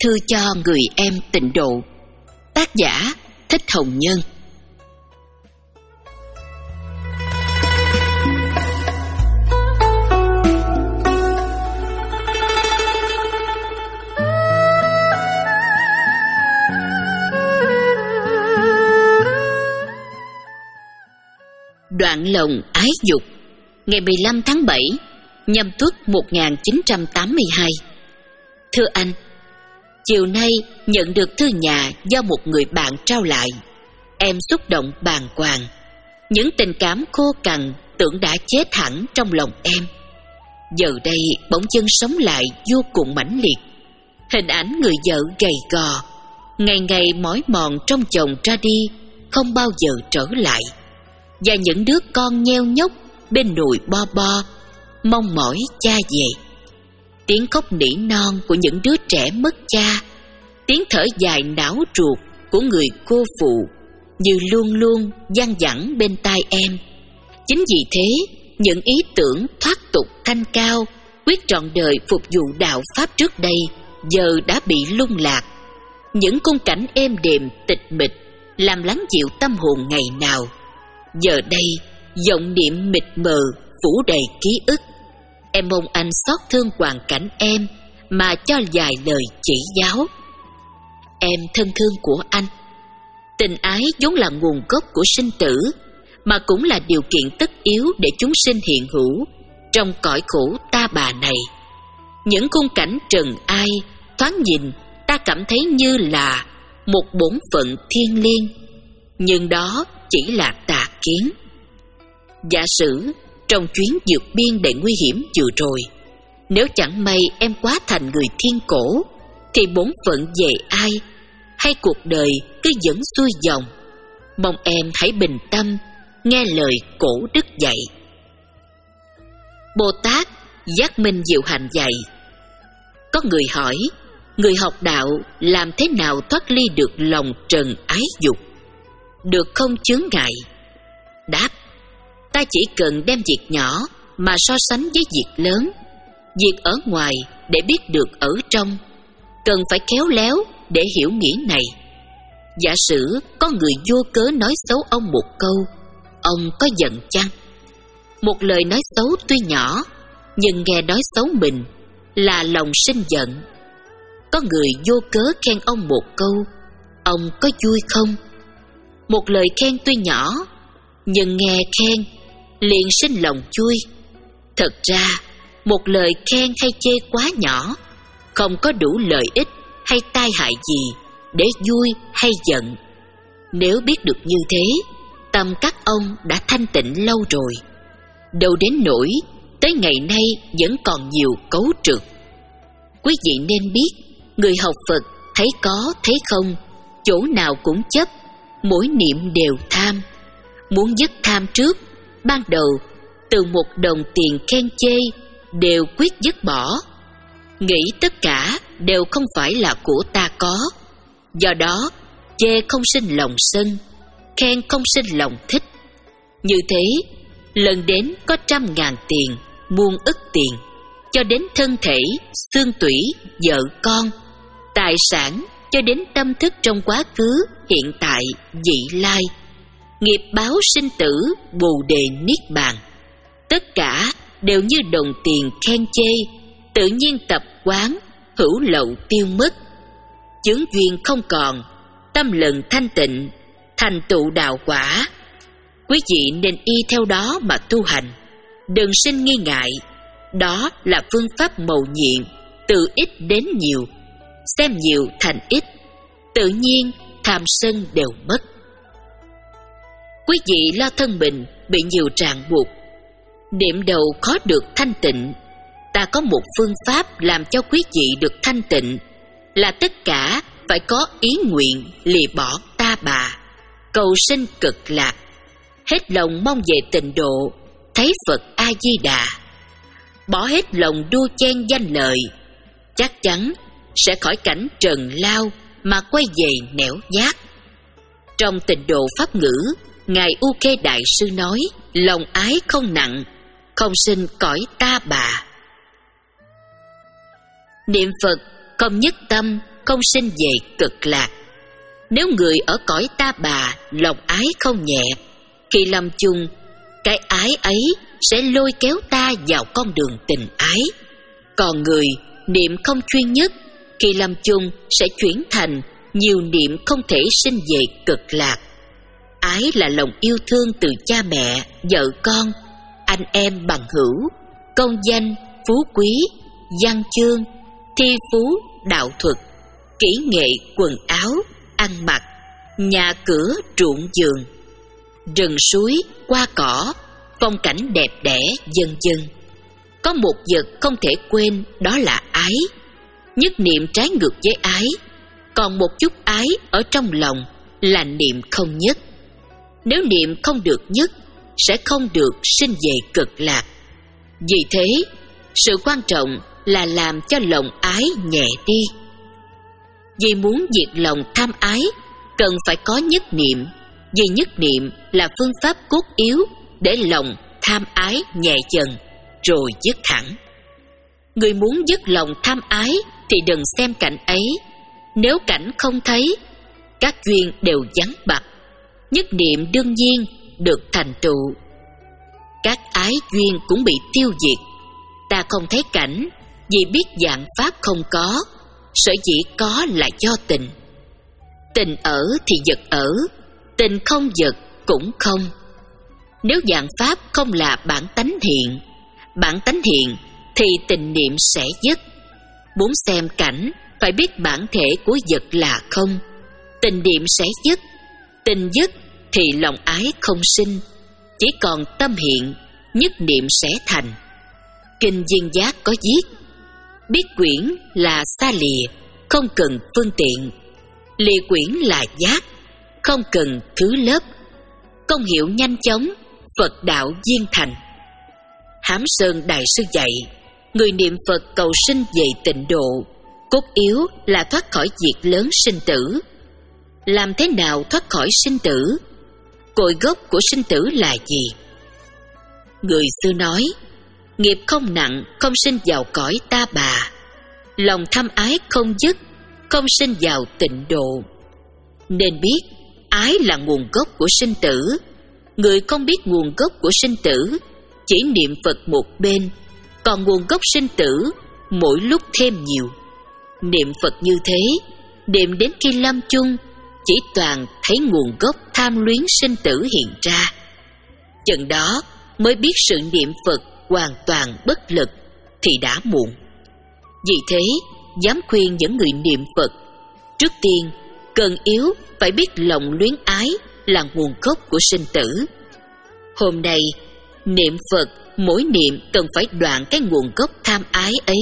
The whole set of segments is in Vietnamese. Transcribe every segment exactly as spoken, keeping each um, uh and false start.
Thư cho người em tịnh độ. Tác giả Thích Hồng Nhân. Đoạn lòng ái dục. Ngày mười lăm tháng bảy, Nhâm Tuất một nghìn chín trăm tám mươi hai. Thưa anh, chiều nay nhận được thư nhà do một người bạn trao lại. Em xúc động bàng hoàng. Những tình cảm khô cằn tưởng đã chết hẳn trong lòng em, giờ đây bỗng dưng sống lại vô cùng mãnh liệt. Hình ảnh người vợ gầy gò, ngày ngày mỏi mòn trong chồng ra đi, không bao giờ trở lại, và những đứa con nheo nhóc bên nồi bo bo mong mỏi cha về. Tiếng khóc nỉ non của những đứa trẻ mất cha, tiếng thở dài não ruột của người cô phụ như luôn luôn văng vẳng bên tai em. Chính vì thế, những ý tưởng thoát tục thanh cao, quyết trọn đời phục vụ đạo pháp trước đây giờ đã bị lung lạc. Những khung cảnh êm đềm tịch mịch làm lắng dịu tâm hồn ngày nào, giờ đây vọng niệm mịt mờ phủ đầy ký ức. Em mong anh xót thương hoàn cảnh em mà cho vài lời chỉ giáo. Em thân thương của anh, tình ái vốn là nguồn gốc của sinh tử, mà cũng là điều kiện tất yếu để chúng sinh hiện hữu trong cõi khổ ta bà này. Những khung cảnh trần ai thoáng nhìn ta cảm thấy như là một bổn phận thiêng liêng, nhưng đó chỉ là tà kiến. Giả sử trong chuyến vượt biên đầy nguy hiểm vừa rồi, nếu chẳng may em quá thành người thiên cổ, thì bổn phận về ai, hay cuộc đời cứ dẫn xuôi dòng. Mong em hãy bình tâm nghe lời cổ đức dạy. Bồ Tát Giác Minh Diệu Hạnh dạy: có người hỏi, người học đạo làm thế nào thoát ly được lòng trần ái dục, được không chướng ngại? Đáp: ta chỉ cần đem việc nhỏ mà so sánh với việc lớn. Việc ở ngoài để biết được ở trong, cần phải khéo léo để hiểu nghĩa này. Giả sử có người vô cớ nói xấu ông một câu, ông có giận chăng? Một lời nói xấu tuy nhỏ, nhưng nghe nói xấu mình là lòng sinh giận. Có người vô cớ khen ông một câu, ông có vui không? Một lời khen tuy nhỏ, nhưng nghe khen liền sinh lòng vui. Thật ra, một lời khen hay chê quá nhỏ, không có đủ lợi ích hay tai hại gì để vui hay giận. Nếu biết được như thế, tâm các ông đã thanh tịnh lâu rồi. Đâu đến nỗi tới ngày nay vẫn còn nhiều cấu trược. Quý vị nên biết, người học Phật thấy có thấy không, chỗ nào cũng chấp, mỗi niệm đều tham. Muốn dứt tham trước, ban đầu từ một đồng tiền khen chê đều quyết dứt bỏ. Nghĩ tất cả đều không phải là của ta có, do đó chê không sinh lòng sân, khen không sinh lòng thích. Như thế, lần đến có trăm ngàn tiền, muôn ức tiền, cho đến thân thể, xương tủy, vợ con, tài sản, cho đến tâm thức trong quá khứ, hiện tại, vị lai, nghiệp báo sinh tử, bồ đề niết bàn. Tất cả đều như đồng tiền khen chê, tự nhiên tập quán, hữu lậu tiêu mất. Chướng duyên không còn, tâm lần thanh tịnh, thành tựu đạo quả. Quý vị nên y theo đó mà tu hành, đừng sinh nghi ngại. Đó là phương pháp mầu nhiệm, từ ít đến nhiều, xem nhiều thành ít, tự nhiên tham sân đều mất. Quý vị lo thân mình bị nhiều ràng buộc, niệm đầu khó được thanh tịnh. Ta có một phương pháp làm cho quý vị được thanh tịnh, là tất cả phải có ý nguyện lìa bỏ ta bà, cầu sinh cực lạc, hết lòng mong về tịnh độ, thấy Phật A Di Đà. Bỏ hết lòng đua chen danh lợi, chắc chắn sẽ khỏi cảnh trần lao mà quay về nẻo giác. Trong Tịnh Độ Pháp Ngữ, Ngài U Kê Đại Sư nói, lòng ái không nặng, không sinh cõi ta bà. Niệm Phật không nhất tâm không sinh về cực lạc. Nếu người ở cõi ta bà lòng ái không nhẹ, khi lâm chung, cái ái ấy sẽ lôi kéo ta vào con đường tình ái. Còn người niệm không chuyên nhất, khi lâm chung sẽ chuyển thành nhiều niệm không thể sinh về cực lạc. Ái là lòng yêu thương từ cha mẹ, vợ con, anh em bằng hữu, công danh, phú quý, văn chương, thi phú, đạo thuật, kỹ nghệ, quần áo, ăn mặc, nhà cửa, ruộng vườn, rừng suối, hoa cỏ, phong cảnh đẹp đẽ, vân vân. Có một vật không thể quên, đó là ái. Nhất niệm trái ngược với ái, còn một chút ái ở trong lòng là niệm không nhất. Nếu niệm không được nhất, sẽ không được sinh về cực lạc. Vì thế, sự quan trọng là làm cho lòng ái nhẹ đi. Vì muốn diệt lòng tham ái, cần phải có nhất niệm, vì nhất niệm là phương pháp cốt yếu để lòng tham ái nhẹ dần, rồi dứt hẳn. Người muốn dứt lòng tham ái thì đừng xem cảnh ấy. Nếu cảnh không thấy, các duyên đều vắng bặt, nhất niệm đương nhiên được thành tựu. Các ái duyên cũng bị tiêu diệt. Ta không thấy cảnh vì biết vạn pháp không có, sở dĩ có là do tình. Tình ở thì vật ở, tình không vật cũng không. Nếu vạn pháp không là bản tánh hiện, bản tánh hiện thì tình niệm sẽ dứt. Muốn xem cảnh phải biết bản thể của vật là không, tình niệm sẽ dứt. Tình dứt thì lòng ái không sinh, chỉ còn tâm hiện, nhất niệm sẽ thành. Kinh Viên Giác có viết: biết quyển là xa lìa, không cần phương tiện. Lìa quyển là giác, không cần thứ lớp. Công hiệu nhanh chóng, Phật đạo viên thành. Hám Sơn Đại Sư dạy, người niệm Phật cầu sinh về tịnh độ, cốt yếu là thoát khỏi việc lớn sinh tử. Làm thế nào thoát khỏi sinh tử? Cội gốc của sinh tử là gì? Người xưa nói, nghiệp không nặng, không sinh vào cõi ta bà. Lòng tham ái không dứt, không sinh vào tịnh độ. Nên biết, ái là nguồn gốc của sinh tử. Người không biết nguồn gốc của sinh tử, chỉ niệm Phật một bên, còn nguồn gốc sinh tử mỗi lúc thêm nhiều. Niệm Phật như thế, niệm đến khi lâm chung, chỉ toàn thấy nguồn gốc tham luyến sinh tử hiện ra. Chừng đó mới biết sự niệm Phật hoàn toàn bất lực thì đã muộn. Vì thế, dám khuyên những người niệm Phật, trước tiên cần yếu phải biết lòng luyến ái là nguồn gốc của sinh tử. Hôm nay, niệm Phật mỗi niệm cần phải đoạn cái nguồn gốc tham ái ấy.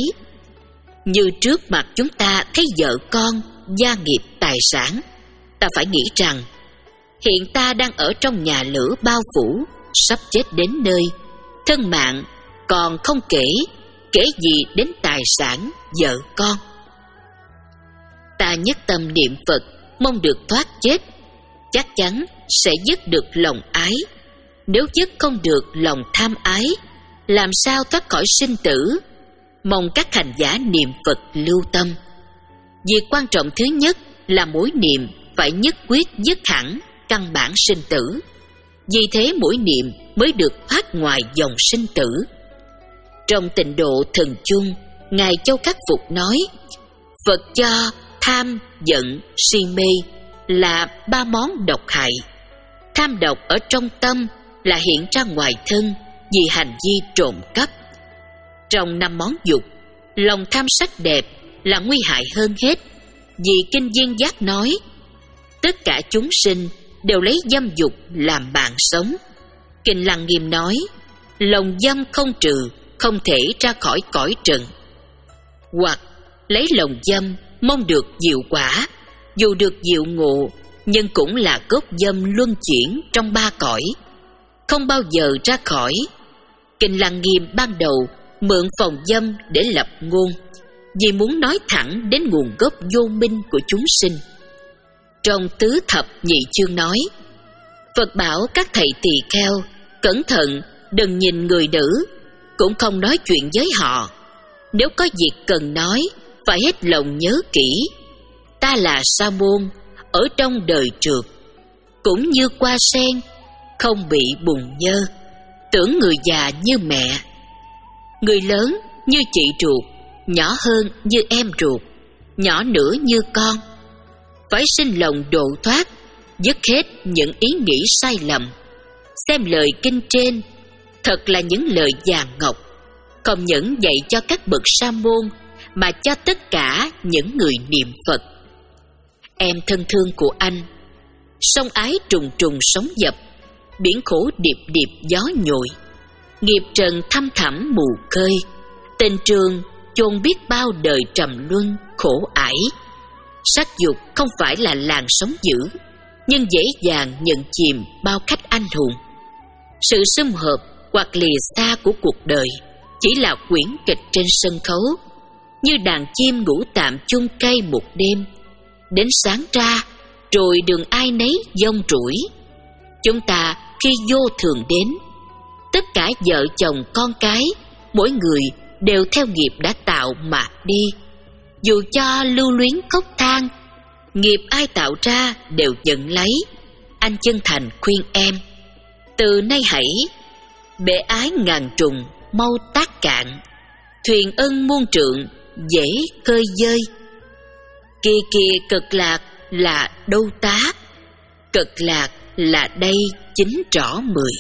Như trước mặt chúng ta thấy vợ con, gia nghiệp, tài sản, ta phải nghĩ rằng hiện ta đang ở trong nhà lửa bao phủ, sắp chết đến nơi, thân mạng còn không kể, kể gì đến tài sản, vợ con. Ta nhất tâm niệm Phật, mong được thoát chết, chắc chắn sẽ dứt được lòng ái. Nếu dứt không được lòng tham ái, làm sao thoát khỏi sinh tử? Mong các hành giả niệm Phật lưu tâm. Việc quan trọng thứ nhất là mỗi niệm phải nhất quyết dứt hẳn căn bản sinh tử. Vì thế mỗi niệm mới được thoát ngoài dòng sinh tử. Trong Tịnh Độ Thần Chung, Ngài Châu Khắc Phục nói, Phật cho tham, giận, si mê là ba món độc hại. Tham độc ở trong tâm là hiện ra ngoài thân vì hành vi trộm cắp. Trong năm món dục, lòng tham sắc đẹp là nguy hại hơn hết, vì Kinh Viên Giác nói, tất cả chúng sinh đều lấy dâm dục làm bạn sống. Kinh Lăng Nghiêm nói, lòng dâm không trừ, không thể ra khỏi cõi trần. Hoặc lấy lòng dâm mong được diệu quả, dù được diệu ngộ, nhưng cũng là gốc dâm luân chuyển trong ba cõi, không bao giờ ra khỏi. Kinh Lăng Nghiêm ban đầu mượn phòng dâm để lập ngôn, vì muốn nói thẳng đến nguồn gốc vô minh của chúng sinh. Trong Tứ Thập Nhị Chương nói, Phật bảo các thầy tỳ kheo cẩn thận, đừng nhìn người nữ, cũng không nói chuyện với họ. Nếu có việc cần nói, phải hết lòng nhớ kỹ. Ta là sa môn ở trong đời trượt, cũng như hoa sen không bị bùn nhơ, tưởng người già như mẹ, người lớn như chị ruột, nhỏ hơn như em ruột, nhỏ nữa như con. Phải sinh lòng độ thoát, dứt hết những ý nghĩ sai lầm. Xem lời kinh trên thật là những lời vàng ngọc, không những dạy cho các bậc sa môn mà cho tất cả những người niệm Phật. Em thân thương của anh, sông ái trùng trùng sóng dập, biển khổ điệp điệp gió nhồi, nghiệp trần thăm thẳm mù khơi, tình trường chôn biết bao đời trầm luân khổ ải. Sắc dục không phải là làn sóng dữ, nhưng dễ dàng nhận chìm bao khách anh hùng. Sự sum họp hoặc lìa xa của cuộc đời chỉ là quyển kịch trên sân khấu, như đàn chim ngủ tạm chung cây một đêm, đến sáng ra rồi đường ai nấy dông rủi. Chúng ta khi vô thường đến, tất cả vợ chồng con cái, mỗi người đều theo nghiệp đã tạo mà đi. Dù cho lưu luyến khóc than, nghiệp ai tạo ra đều nhận lấy. Anh chân thành khuyên em, từ nay hãy bể ái ngàn trùng mau tác cạn, thuyền ân muôn trượng dễ khơi dơi. Kia kia cực lạc là đâu tá, cực lạc là đây chính rõ mười.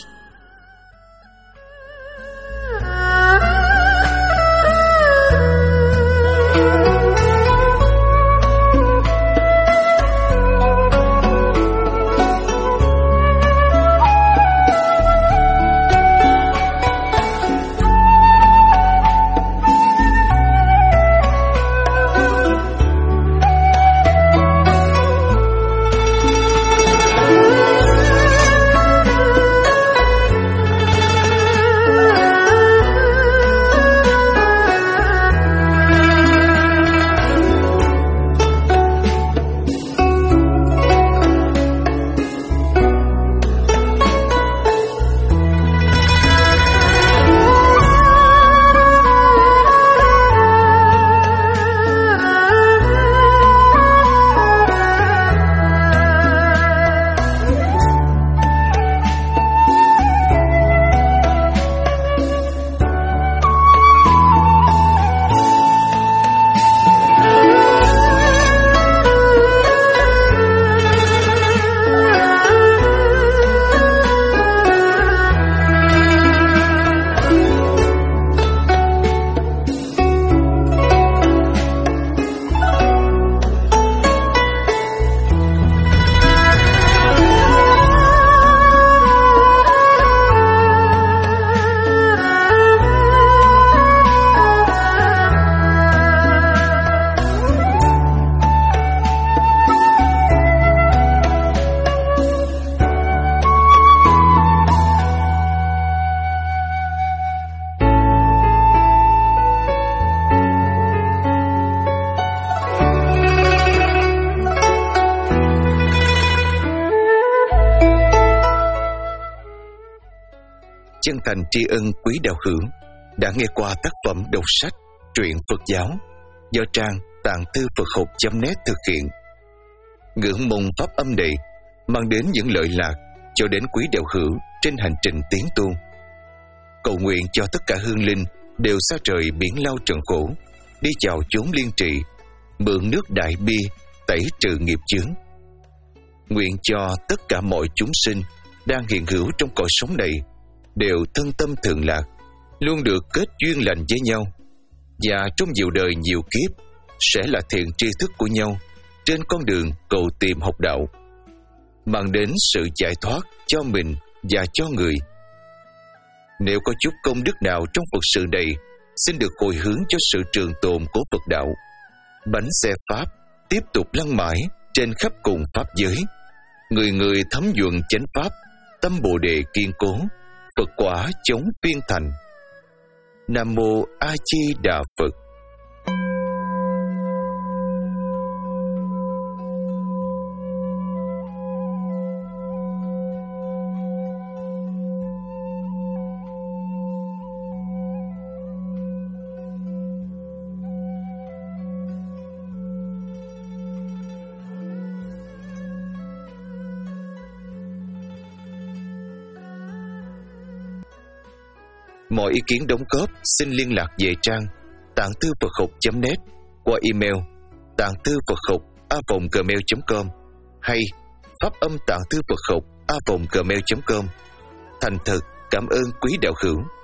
Chân thành tri ân quý đạo hữu đã nghe qua tác phẩm đọc sách truyện Phật giáo do trang tạng thư Phật học chấm net thực hiện. Ngưỡng mong pháp âm này mang đến những lợi lạc cho đến quý đạo hữu trên hành trình tiến tu. Cầu nguyện cho tất cả hương linh đều xa trời biển lao trần khổ, đi chào chốn liên trị, mượn nước đại bi tẩy trừ nghiệp chướng. Nguyện cho tất cả mọi chúng sinh đang hiện hữu trong cõi sống này đều thân tâm thường lạc, luôn được kết duyên lành với nhau, và trong nhiều đời nhiều kiếp sẽ là thiện tri thức của nhau trên con đường cầu tìm học đạo, mang đến sự giải thoát cho mình và cho người. Nếu có chút công đức nào trong Phật sự này, xin được hồi hướng cho sự trường tồn của Phật đạo. Bánh xe Pháp tiếp tục lăn mãi trên khắp cùng Pháp giới. Người người thấm nhuận chánh Pháp, tâm Bồ Đề kiên cố, Phật quả chống phiên thành. Nam Mô A Di Đà Phật. Mọi ý kiến đóng góp xin liên lạc về trang tạng thư Phật học chấm net qua email tạng thư Phật học a vòng gmail chấm com hay pháp âm tạng thư Phật học a vòng gmail chấm com. Thành thật cảm ơn quý đạo hữu.